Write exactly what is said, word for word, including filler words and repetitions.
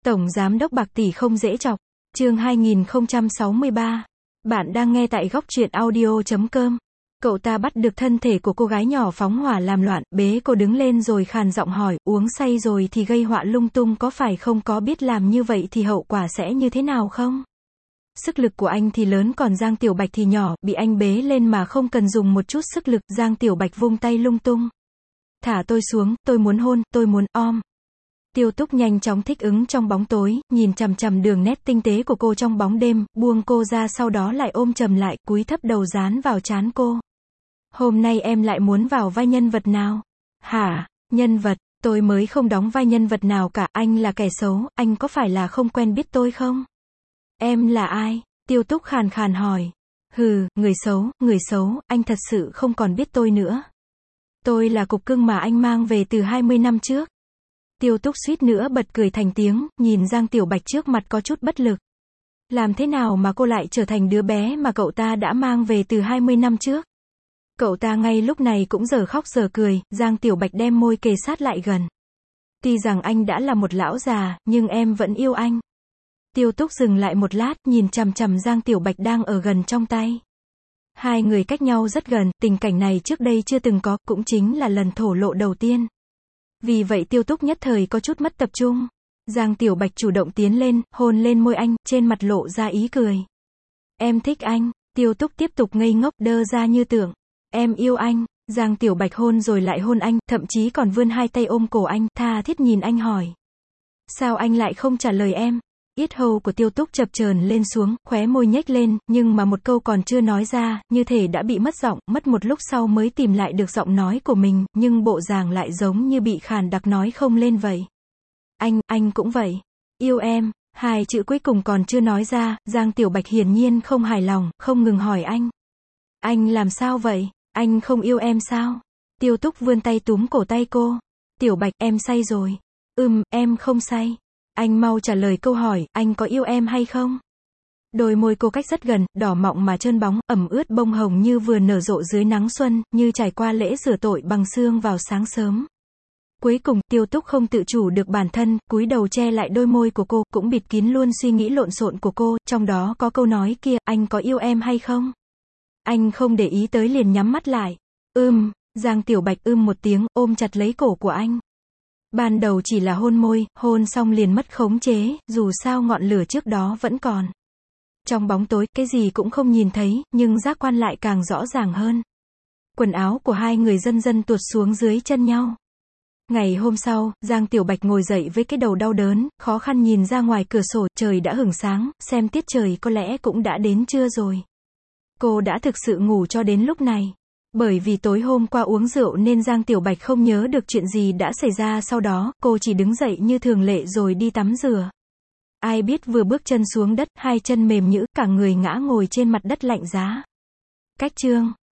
Tổng Giám đốc bạc tỷ không dễ chọc. Chương hai nghìn không trăm sáu mươi ba. Bạn đang nghe tại góc truyện audio chấm com. Cậu ta bắt được thân thể của cô gái nhỏ phóng hỏa làm loạn, bế cô đứng lên rồi khàn giọng hỏi, uống say rồi thì gây họa lung tung có phải không, có biết làm như vậy thì hậu quả sẽ như thế nào không? Sức lực của anh thì lớn còn Giang Tiểu Bạch thì nhỏ, bị anh bế lên mà không cần dùng một chút sức lực, Giang Tiểu Bạch vung tay lung tung. Thả tôi xuống, tôi muốn hôn, tôi muốn om. Tiêu Túc nhanh chóng thích ứng trong bóng tối, nhìn chằm chằm đường nét tinh tế của cô trong bóng đêm, buông cô ra sau đó lại ôm chầm lại, cúi thấp đầu dán vào trán cô. Hôm nay em lại muốn vào vai nhân vật nào? Hả? Nhân vật? Tôi mới không đóng vai nhân vật nào cả, anh là kẻ xấu, anh có phải là không quen biết tôi không? Em là ai? Tiêu Túc khàn khàn hỏi. Hừ, người xấu, người xấu, anh thật sự không còn biết tôi nữa. Tôi là cục cưng mà anh mang về từ hai mươi năm trước. Tiêu Túc suýt nữa bật cười thành tiếng, nhìn Giang Tiểu Bạch trước mặt có chút bất lực. Làm thế nào mà cô lại trở thành đứa bé mà cậu ta đã mang về từ hai mươi năm trước? Cậu ta ngay lúc này cũng giờ khóc giờ cười, Giang Tiểu Bạch đem môi kề sát lại gần. Tuy rằng anh đã là một lão già, nhưng em vẫn yêu anh. Tiêu Túc dừng lại một lát, nhìn chằm chằm Giang Tiểu Bạch đang ở gần trong tay. Hai người cách nhau rất gần, tình cảnh này trước đây chưa từng có, cũng chính là lần thổ lộ đầu tiên. Vì vậy Tiêu Túc nhất thời có chút mất tập trung. Giang Tiểu Bạch chủ động tiến lên, hôn lên môi anh, trên mặt lộ ra ý cười. Em thích anh. Tiêu Túc tiếp tục ngây ngốc, đơ ra như tưởng. Em yêu anh. Giang Tiểu Bạch hôn rồi lại hôn anh, thậm chí còn vươn hai tay ôm cổ anh, tha thiết nhìn anh hỏi. Sao anh lại không trả lời em? Yết hầu của Tiêu Túc chập chờn lên xuống, khóe môi nhếch lên, nhưng mà một câu còn chưa nói ra, như thể đã bị mất giọng, mất một lúc sau mới tìm lại được giọng nói của mình, nhưng bộ dạng lại giống như bị khàn đặc nói không lên vậy. Anh, anh cũng vậy. Yêu em. Hai chữ cuối cùng còn chưa nói ra, Giang Tiểu Bạch hiển nhiên không hài lòng, không ngừng hỏi anh. Anh làm sao vậy? Anh không yêu em sao? Tiêu Túc vươn tay túm cổ tay cô. Tiểu Bạch, em say rồi. Ừm, em không say. Anh mau trả lời câu hỏi, anh có yêu em hay không? Đôi môi cô cách rất gần, đỏ mọng mà trơn bóng, ẩm ướt bông hồng như vừa nở rộ dưới nắng xuân, như trải qua lễ rửa tội bằng sương vào sáng sớm. Cuối cùng, Tiêu Túc không tự chủ được bản thân, cúi đầu che lại đôi môi của cô, cũng bịt kín luôn suy nghĩ lộn xộn của cô, trong đó có câu nói kia, anh có yêu em hay không? Anh không để ý tới liền nhắm mắt lại. Ưm, Giang Tiểu Bạch ưm một tiếng, ôm chặt lấy cổ của anh. Ban đầu chỉ là hôn môi, hôn xong liền mất khống chế, dù sao ngọn lửa trước đó vẫn còn. Trong bóng tối, cái gì cũng không nhìn thấy, nhưng giác quan lại càng rõ ràng hơn. Quần áo của hai người dần dần tuột xuống dưới chân nhau. Ngày hôm sau, Giang Tiểu Bạch ngồi dậy với cái đầu đau đớn, khó khăn nhìn ra ngoài cửa sổ, trời đã hửng sáng, xem tiết trời có lẽ cũng đã đến trưa rồi. Cô đã thực sự ngủ cho đến lúc này. Bởi vì tối hôm qua uống rượu nên Giang Tiểu Bạch không nhớ được chuyện gì đã xảy ra sau đó, cô chỉ đứng dậy như thường lệ rồi đi tắm rửa. Ai biết vừa bước chân xuống đất, hai chân mềm nhũn, cả người ngã ngồi trên mặt đất lạnh giá. Cách chương